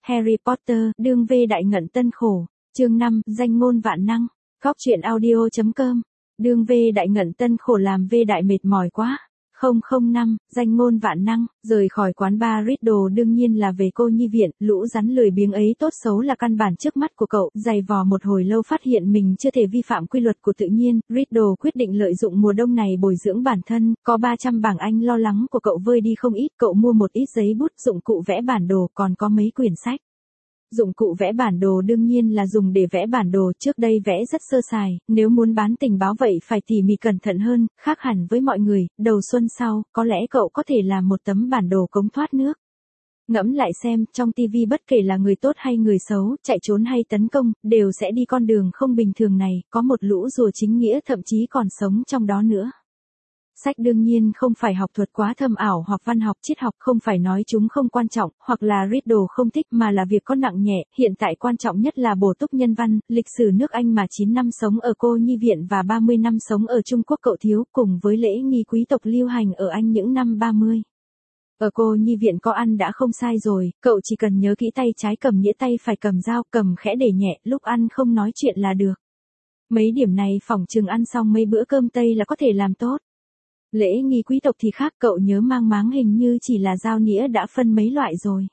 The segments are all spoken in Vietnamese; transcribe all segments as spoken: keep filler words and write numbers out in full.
Harry Potter, đương vê đại ngận tân khổ. Chương năm, danh ngôn vạn năng. Góc truyện audio chấm com. Đương vê đại ngận tân khổ làm vê đại mệt mỏi quá. không không năm, danh ngôn vạn năng, rời khỏi quán bar Riddle đương nhiên là về cô nhi viện, lũ rắn lười biếng ấy tốt xấu là căn bản trước mắt của cậu, giày vò một hồi lâu phát hiện mình chưa thể vi phạm quy luật của tự nhiên, Riddle quyết định lợi dụng mùa đông này bồi dưỡng bản thân, có ba trăm bảng Anh lo lắng của cậu vơi đi không ít, cậu mua một ít giấy bút, dụng cụ vẽ bản đồ, còn có mấy quyển sách. Dụng cụ vẽ bản đồ đương nhiên là dùng để vẽ bản đồ, trước đây vẽ rất sơ sài, nếu muốn bán tình báo vậy phải tỉ mỉ cẩn thận hơn, khác hẳn với mọi người, đầu xuân sau, có lẽ cậu có thể làm một tấm bản đồ cống thoát nước. Ngẫm lại xem, trong tivi bất kể là người tốt hay người xấu, chạy trốn hay tấn công, đều sẽ đi con đường không bình thường này, có một lũ rùa chính nghĩa thậm chí còn sống trong đó nữa. Sách đương nhiên không phải học thuật quá thâm ảo hoặc văn học triết học, không phải nói chúng không quan trọng, hoặc là Riddle không thích, mà là việc có nặng nhẹ, hiện tại quan trọng nhất là bổ túc nhân văn, lịch sử nước Anh mà chín năm sống ở cô nhi viện và ba mươi năm sống ở Trung Quốc cậu thiếu, cùng với lễ nghi quý tộc lưu hành ở Anh những năm ba mươi. Ở cô nhi viện có ăn đã không sai rồi, cậu chỉ cần nhớ kỹ tay trái cầm đĩa tay phải cầm dao, cầm khẽ để nhẹ, lúc ăn không nói chuyện là được. Mấy điểm này phỏng chừng ăn xong mấy bữa cơm Tây là có thể làm tốt. Lễ nghi quý tộc thì khác, cậu nhớ mang máng hình như chỉ là dao nĩa đã phân mấy loại rồi.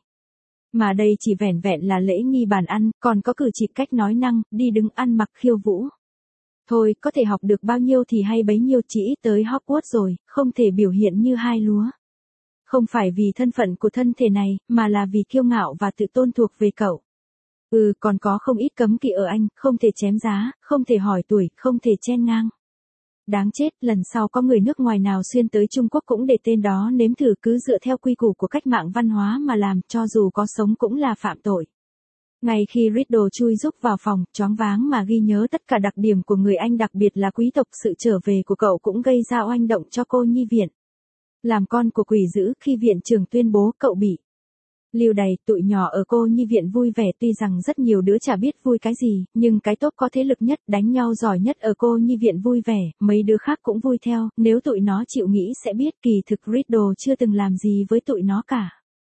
Mà đây chỉ vẻn vẹn là lễ nghi bàn ăn, còn có cử chỉ cách nói năng, đi đứng ăn mặc khiêu vũ. Thôi, có thể học được bao nhiêu thì hay bấy nhiêu, chỉ ít tới Hogwarts rồi, không thể biểu hiện như hai lúa. Không phải vì thân phận của thân thể này, mà là vì kiêu ngạo và tự tôn thuộc về cậu. Ừ, còn có không ít cấm kỵ ở Anh, không thể chém giá, không thể hỏi tuổi, không thể chen ngang. Đáng chết, lần sau có người nước ngoài nào xuyên tới Trung Quốc cũng để tên đó nếm thử, cứ dựa theo quy củ của cách mạng văn hóa mà làm, cho dù có sống cũng là phạm tội. Ngay khi Riddle chui rúc vào phòng, choáng váng mà ghi nhớ tất cả đặc điểm của người Anh, đặc biệt là quý tộc, sự trở về của cậu cũng gây ra oanh động cho cô nhi viện. Làm con của quỷ dữ, khi viện trưởng tuyên bố cậu bị lưu đày, tụi nhỏ ở cô nhi viện vui vẻ, tuy rằng rất nhiều đứa chả biết vui cái gì, nhưng cái tốt có thế lực nhất, đánh nhau giỏi nhất ở cô nhi viện vui vẻ, mấy đứa khác cũng vui theo, nếu tụi nó chịu nghĩ sẽ biết kỳ thực Riddle chưa từng làm gì với tụi nó cả.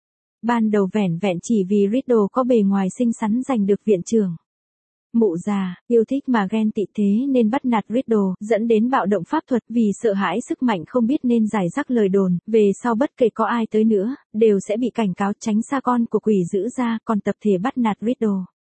Ban đầu vẻn vẹn chỉ vì Riddle có bề ngoài xinh xắn giành được viện trưởng. Mụ già, yêu thích mà ghen tị thế nên bắt nạt Riddle, dẫn đến bạo động pháp thuật, vì sợ hãi sức mạnh không biết nên giải rác lời đồn, về sau bất kể có ai tới nữa, đều sẽ bị cảnh cáo tránh xa con của quỷ dữ ra, còn tập thể bắt nạt Riddle.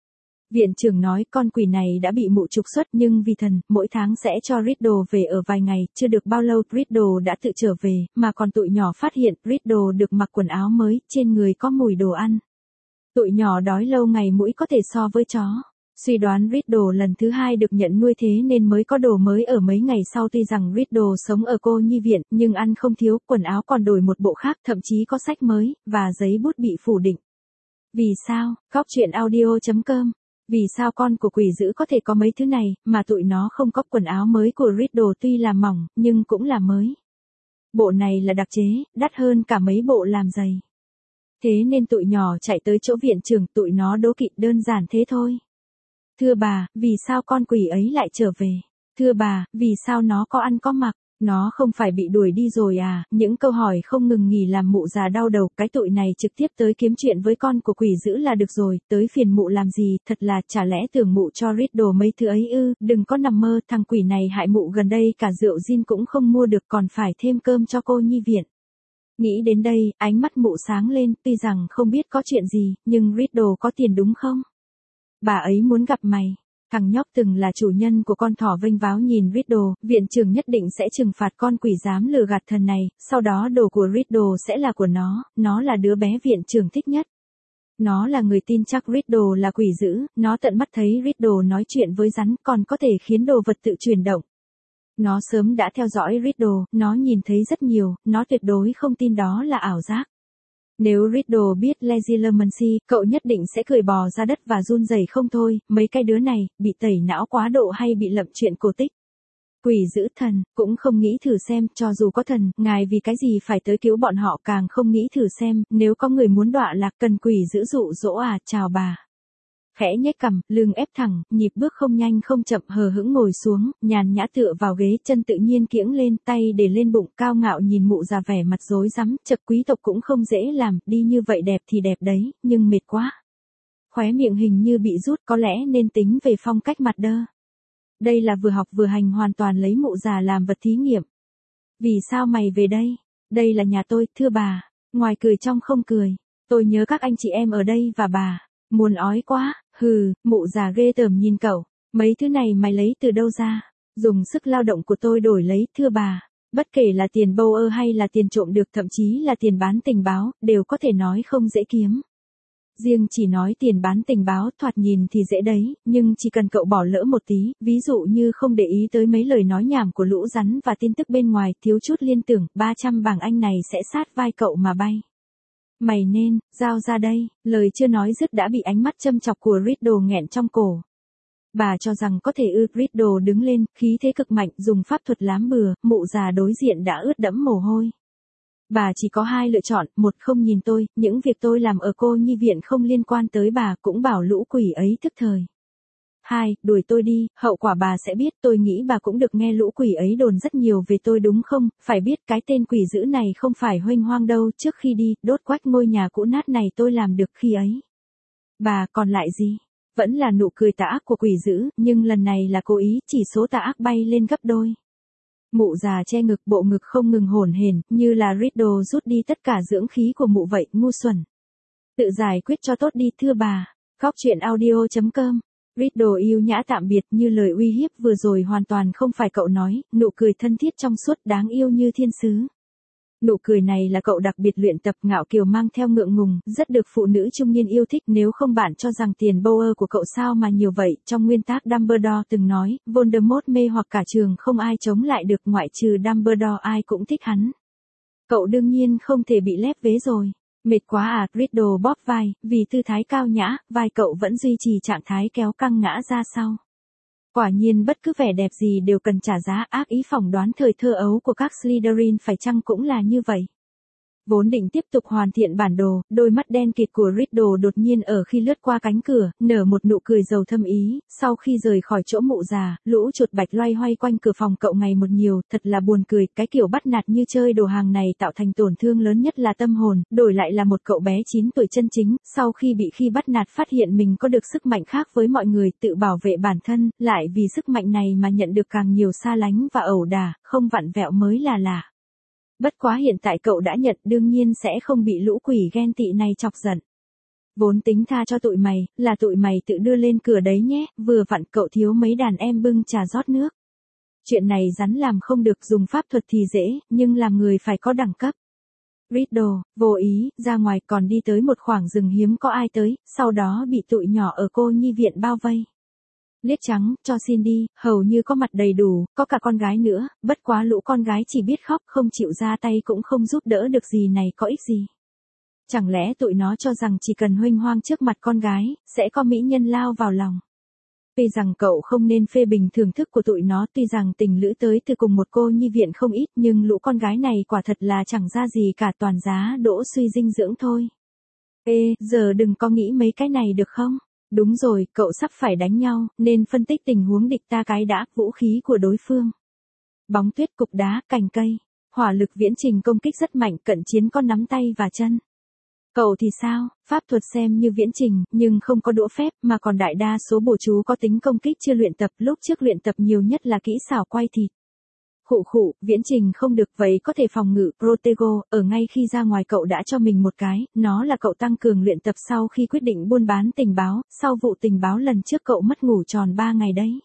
Viện trưởng nói con quỷ này đã bị mụ trục xuất, nhưng vì thần, mỗi tháng sẽ cho Riddle về ở vài ngày, chưa được bao lâu Riddle đã tự trở về, mà còn tụi nhỏ phát hiện Riddle được mặc quần áo mới, trên người có mùi đồ ăn. Tụi nhỏ đói lâu ngày mũi có thể so với chó. Suy đoán Riddle lần thứ hai được nhận nuôi thế nên mới có đồ mới ở mấy ngày sau, tuy rằng Riddle sống ở cô nhi viện, nhưng ăn không thiếu, quần áo còn đổi một bộ khác, thậm chí có sách mới, và giấy bút bị phủ định. Vì sao? Góc truyện audio chấm com. Vì sao con của quỷ dữ có thể có mấy thứ này, mà tụi nó không có? Quần áo mới của Riddle tuy là mỏng, nhưng cũng là mới. Bộ này là đặc chế, đắt hơn cả mấy bộ làm giày. Thế nên tụi nhỏ chạy tới chỗ viện trưởng, tụi nó đố kỵ, đơn giản thế thôi. Thưa bà, vì sao con quỷ ấy lại trở về? Thưa bà, vì sao nó có ăn có mặc? Nó không phải bị đuổi đi rồi à? Những câu hỏi không ngừng nghỉ làm mụ già đau đầu, cái tụi này trực tiếp tới kiếm chuyện với con của quỷ dữ là được rồi, tới phiền mụ làm gì, thật là, chả lẽ tưởng mụ cho Riddle mấy thứ ấy ư? Đừng có nằm mơ, thằng quỷ này hại mụ, gần đây cả rượu gin cũng không mua được, còn phải thêm cơm cho cô nhi viện. Nghĩ đến đây, ánh mắt mụ sáng lên, tuy rằng không biết có chuyện gì, nhưng Riddle có tiền đúng không? Bà ấy muốn gặp mày. Thằng nhóc từng là chủ nhân của con thỏ vênh váo nhìn Riddle, viện trưởng nhất định sẽ trừng phạt con quỷ dám lừa gạt thần này, sau đó đồ của Riddle sẽ là của nó, nó là đứa bé viện trưởng thích nhất. Nó là người tin chắc Riddle là quỷ dữ, nó tận mắt thấy Riddle nói chuyện với rắn, còn có thể khiến đồ vật tự chuyển động. Nó sớm đã theo dõi Riddle, nó nhìn thấy rất nhiều, nó tuyệt đối không tin đó là ảo giác. Nếu Riddle biết Legilimency, cậu nhất định sẽ cười bò ra đất và run rẩy không thôi, mấy cái đứa này, bị tẩy não quá độ hay bị lậm chuyện cổ tích. Quỷ dữ thần, cũng không nghĩ thử xem, cho dù có thần, ngài vì cái gì phải tới cứu bọn họ, càng không nghĩ thử xem, nếu có người muốn đọa lạc cần quỷ dữ dụ dỗ à, chào bà. Khẽ nhếch cằm, lưng ép thẳng, nhịp bước không nhanh không chậm, hờ hững ngồi xuống, nhàn nhã tựa vào ghế, chân tự nhiên kiễng lên, tay để lên bụng, cao ngạo nhìn mụ già vẻ mặt rối rắm, chậc quý tộc cũng không dễ làm, đi như vậy đẹp thì đẹp đấy, nhưng mệt quá. khóe miệng hình như bị rút, có lẽ nên tính về phong cách mặt đơ. Đây là vừa học vừa hành, hoàn toàn lấy mụ già làm vật thí nghiệm. Vì sao mày về đây? Đây là nhà tôi, thưa bà. Ngoài cười trong không cười. Tôi nhớ các anh chị em ở đây và bà. Muốn ói quá, hừ, mụ già ghê tởm nhìn cậu. Mấy thứ này mày lấy từ đâu ra? Dùng sức lao động của tôi đổi lấy, thưa bà. Bất kể là tiền bâu ơ hay là tiền trộm được, thậm chí là tiền bán tình báo, đều có thể nói không dễ kiếm. Riêng chỉ nói tiền bán tình báo thoạt nhìn thì dễ đấy, nhưng chỉ cần cậu bỏ lỡ một tí, ví dụ như không để ý tới mấy lời nói nhảm của lũ rắn và tin tức bên ngoài, thiếu chút liên tưởng, ba trăm bảng Anh này sẽ sát vai cậu mà bay. Mày nên, giao ra đây, lời chưa nói dứt đã bị ánh mắt châm chọc của Riddle nghẹn trong cổ. Bà cho rằng có thể ư? Riddle đứng lên, khí thế cực mạnh, dùng pháp thuật lám bừa, mụ già đối diện đã ướt đẫm mồ hôi. Bà chỉ có hai lựa chọn, một không nhìn tôi, những việc tôi làm ở cô nhi viện không liên quan tới bà, cũng bảo lũ quỷ ấy thức thời. Hai, đuổi tôi đi, hậu quả bà sẽ biết, tôi nghĩ bà cũng được nghe lũ quỷ ấy đồn rất nhiều về tôi đúng không, phải biết cái tên quỷ dữ này không phải huênh hoang đâu, trước khi đi, đốt quách ngôi nhà cũ nát này tôi làm được khi ấy. Bà còn lại gì? Vẫn là nụ cười tà ác của quỷ dữ, nhưng lần này là cố ý, chỉ số tà ác bay lên gấp đôi. Mụ già che ngực, bộ ngực không ngừng hổn hển, như là Riddle rút đi tất cả dưỡng khí của mụ vậy, ngu xuẩn. Tự giải quyết cho tốt đi, thưa bà. Góc truyện audio chấm com. Riddle yêu nhã tạm biệt, như lời uy hiếp vừa rồi hoàn toàn không phải cậu nói, nụ cười thân thiết trong suốt, đáng yêu như thiên sứ. Nụ cười này là cậu đặc biệt luyện tập, ngạo kiều mang theo ngượng ngùng, rất được phụ nữ trung niên yêu thích. Nếu không bạn cho rằng tiền bâu ơ của cậu sao mà nhiều vậy, trong nguyên tắc Dumbledore từng nói, Voldemort mê hoặc cả trường không ai chống lại được, ngoại trừ Dumbledore ai cũng thích hắn. Cậu đương nhiên không thể bị lép vế rồi. Mệt quá à? Riddle bóp vai, vì tư thái cao nhã, vai cậu vẫn duy trì trạng thái kéo căng ngã ra sau. Quả nhiên bất cứ vẻ đẹp gì đều cần trả giá, ác ý phỏng đoán thời thơ ấu của các Slytherin phải chăng cũng là như vậy. Vốn định tiếp tục hoàn thiện bản đồ, đôi mắt đen kịt của Riddle đột nhiên ở khi lướt qua cánh cửa, nở một nụ cười giàu thâm ý, sau khi rời khỏi chỗ mụ già, lũ chuột bạch loay hoay quanh cửa phòng cậu ngày một nhiều, thật là buồn cười, cái kiểu bắt nạt như chơi đồ hàng này tạo thành tổn thương lớn nhất là tâm hồn, đổi lại là một cậu bé chín tuổi chân chính, sau khi bị khi bắt nạt phát hiện mình có được sức mạnh khác với mọi người, tự bảo vệ bản thân, lại vì sức mạnh này mà nhận được càng nhiều xa lánh và ẩu đả, không vặn vẹo mới là lạ. Bất quá hiện tại cậu đã nhận, đương nhiên sẽ không bị lũ quỷ ghen tị này chọc giận. Vốn tính tha cho tụi mày, là tụi mày tự đưa lên cửa đấy nhé, vừa vặn cậu thiếu mấy đàn em bưng trà rót nước. Chuyện này rắn làm không được, dùng pháp thuật thì dễ, nhưng làm người phải có đẳng cấp. Riddle, vô ý, ra ngoài còn đi tới một khoảng rừng hiếm có ai tới, sau đó bị tụi nhỏ ở cô nhi viện bao vây. Liếc trắng, cho xin đi, hầu như có mặt đầy đủ, có cả con gái nữa, bất quá lũ con gái chỉ biết khóc, không chịu ra tay cũng không giúp đỡ được gì, này có ích gì. Chẳng lẽ tụi nó cho rằng chỉ cần huênh hoang trước mặt con gái, sẽ có mỹ nhân lao vào lòng. Tuy rằng cậu không nên phê bình thưởng thức của tụi nó, tuy rằng tình lữ tới từ cùng một cô nhi viện không ít, nhưng lũ con gái này quả thật là chẳng ra gì cả, toàn giá đỗ suy dinh dưỡng thôi. Ê, giờ đừng có nghĩ mấy cái này được không? Đúng rồi, cậu sắp phải đánh nhau, nên phân tích tình huống địch ta cái đã, vũ khí của đối phương. Bóng tuyết, cục đá, cành cây. Hỏa lực viễn trình công kích rất mạnh, cận chiến có nắm tay và chân. Cậu thì sao? Pháp thuật xem như viễn trình, nhưng không có đũa phép, mà còn đại đa số bùa chú có tính công kích chưa luyện tập, lúc trước luyện tập nhiều nhất là kỹ xảo quay thịt. Khụ khụ, viễn trình không được, vậy có thể phòng ngự, Protego, ở ngay khi ra ngoài cậu đã cho mình một cái, nó là cậu tăng cường luyện tập sau khi quyết định buôn bán tình báo, sau vụ tình báo lần trước cậu mất ngủ tròn ba ngày đấy.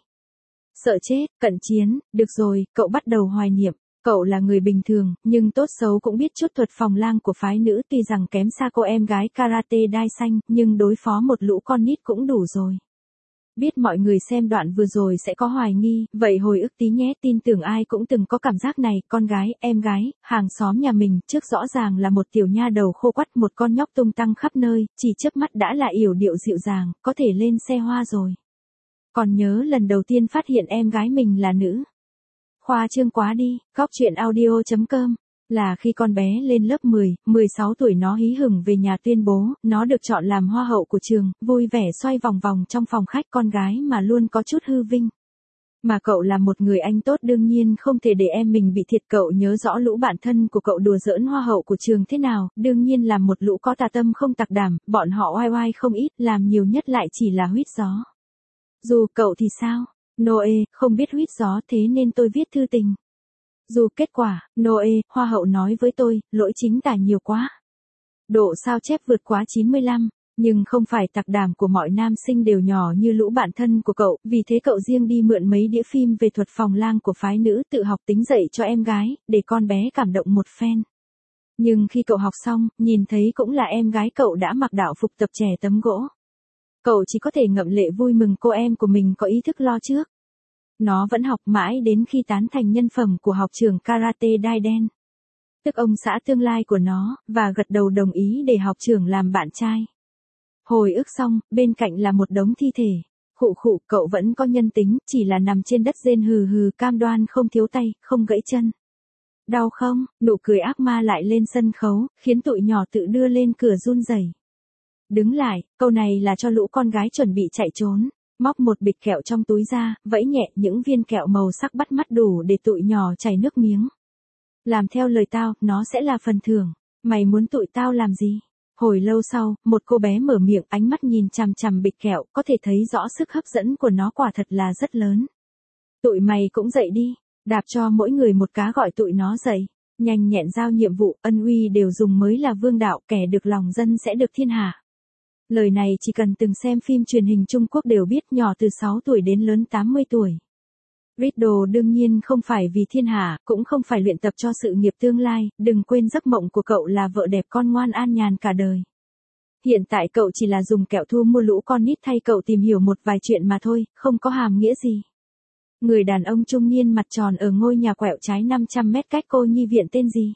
Sợ chết, cận chiến, được rồi, cậu bắt đầu hoài niệm, cậu là người bình thường, nhưng tốt xấu cũng biết chút thuật phòng lang của phái nữ, tuy rằng kém xa cô em gái karate đai xanh, nhưng đối phó một lũ con nít cũng đủ rồi. Biết mọi người xem đoạn vừa rồi sẽ có hoài nghi, vậy hồi ức tí nhé, tin tưởng ai cũng từng có cảm giác này, con gái, em gái, hàng xóm nhà mình, trước rõ ràng là một tiểu nha đầu khô quắt, một con nhóc tung tăng khắp nơi, chỉ chớp mắt đã là yểu điệu dịu dàng, có thể lên xe hoa rồi. Còn nhớ lần đầu tiên phát hiện em gái mình là nữ. Khoa trương quá đi, góc truyện audio chấm com. Là khi con bé lên lớp mười, mười sáu tuổi nó hí hửng về nhà tuyên bố, nó được chọn làm hoa hậu của trường, vui vẻ xoay vòng vòng trong phòng khách, con gái mà luôn có chút hư vinh. Mà cậu là một người anh tốt đương nhiên không thể để em mình bị thiệt. Cậu nhớ rõ lũ bạn thân của cậu đùa giỡn hoa hậu của trường thế nào, đương nhiên là một lũ có tà tâm không tặc đảm, bọn họ oai oai không ít, làm nhiều nhất lại chỉ là huýt gió. Dù cậu thì sao? Noe, không biết huýt gió thế nên tôi viết thư tình. Dù kết quả, Noe, hoa hậu nói với tôi, lỗi chính tả nhiều quá. Độ sao chép vượt quá chín mươi lăm. Nhưng không phải tặc đảm của mọi nam sinh đều nhỏ như lũ bạn thân của cậu, vì thế cậu riêng đi mượn mấy đĩa phim về thuật phòng lang của phái nữ tự học tính dạy cho em gái, để con bé cảm động một phen. Nhưng khi cậu học xong, nhìn thấy cũng là em gái cậu đã mặc đạo phục tập trẻ tấm gỗ. Cậu chỉ có thể ngậm lệ vui mừng cô em của mình có ý thức lo trước. Nó vẫn học mãi đến khi tán thành nhân phẩm của học trưởng karate Daiden, tức ông xã tương lai của nó, và gật đầu đồng ý để học trưởng làm bạn trai. Hồi ức xong, bên cạnh là một đống thi thể. Khụ khụ, cậu vẫn có nhân tính, chỉ là nằm trên đất rên hừ hừ, cam đoan không thiếu tay, không gãy chân. Đau không? Nụ cười ác ma lại lên sân khấu, khiến tụi nhỏ tự đưa lên cửa run rẩy. Đứng lại, câu này là cho lũ con gái chuẩn bị chạy trốn. Móc một bịch kẹo trong túi ra, vẫy nhẹ những viên kẹo màu sắc bắt mắt đủ để tụi nhỏ chảy nước miếng. Làm theo lời tao, nó sẽ là phần thưởng. Mày muốn tụi tao làm gì? Hồi lâu sau, một cô bé mở miệng, ánh mắt nhìn chằm chằm bịch kẹo, có thể thấy rõ sức hấp dẫn của nó quả thật là rất lớn. Tụi mày cũng dậy đi, đạp cho mỗi người một cá gọi tụi nó dậy. Nhanh nhẹn giao nhiệm vụ, ân uy đều dùng mới là vương đạo, kẻ được lòng dân sẽ được thiên hạ. Lời này chỉ cần từng xem phim truyền hình Trung Quốc đều biết, nhỏ từ sáu tuổi đến lớn tám mươi tuổi. Riddle đương nhiên không phải vì thiên hạ, cũng không phải luyện tập cho sự nghiệp tương lai, đừng quên giấc mộng của cậu là vợ đẹp con ngoan an nhàn cả đời. Hiện tại cậu chỉ là dùng kẹo thu mua lũ con nít thay cậu tìm hiểu một vài chuyện mà thôi, không có hàm nghĩa gì. Người đàn ông trung niên mặt tròn ở ngôi nhà quẹo trái năm trăm mét cách cô nhi viện tên gì?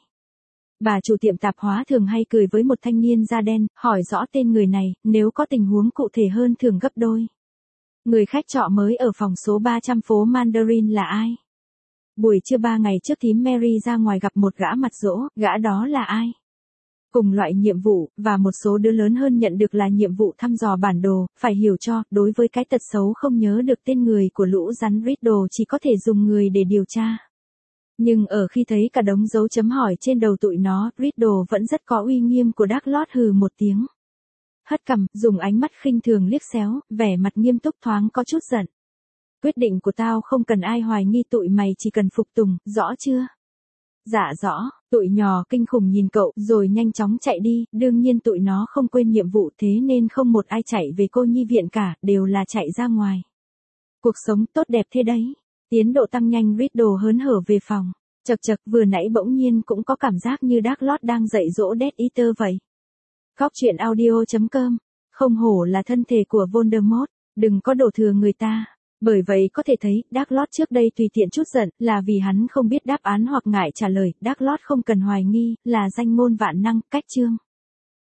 Bà chủ tiệm tạp hóa thường hay cười với một thanh niên da đen, hỏi rõ tên người này, nếu có tình huống cụ thể hơn thường gấp đôi. Người khách trọ mới ở phòng số ba trăm phố Mandarin là ai? Buổi trưa ba ngày trước thím Mary ra ngoài gặp một gã mặt dỗ, gã đó là ai? Cùng loại nhiệm vụ, và một số đứa lớn hơn nhận được là nhiệm vụ thăm dò bản đồ, phải hiểu cho, đối với cái tật xấu không nhớ được tên người của lũ rắn Riddle chỉ có thể dùng người để điều tra. Nhưng ở khi thấy cả đống dấu chấm hỏi trên đầu tụi nó, Riddle vẫn rất có uy nghiêm của Dark Lord hừ một tiếng. Hất cằm, dùng ánh mắt khinh thường liếc xéo, vẻ mặt nghiêm túc thoáng có chút giận. Quyết định của tao không cần ai hoài nghi, tụi mày chỉ cần phục tùng, rõ chưa? Dạ rõ, tụi nhỏ kinh khủng nhìn cậu, rồi nhanh chóng chạy đi, đương nhiên tụi nó không quên nhiệm vụ thế nên không một ai chạy về cô nhi viện cả, đều là chạy ra ngoài. Cuộc sống tốt đẹp thế đấy. Tiến độ tăng nhanh, Riddle hớn hở về phòng. Chật chật, vừa nãy bỗng nhiên cũng có cảm giác như Dark Lord đang dạy dỗ Death Eater vậy. Góc truyện audio chấm com. Không hổ là thân thể của Voldemort, đừng có đổ thừa người ta. Bởi vậy có thể thấy, Dark Lord trước đây tùy tiện chút giận, là vì hắn không biết đáp án hoặc ngại trả lời. Dark Lord không cần hoài nghi, là danh ngôn vạn năng, cách chương.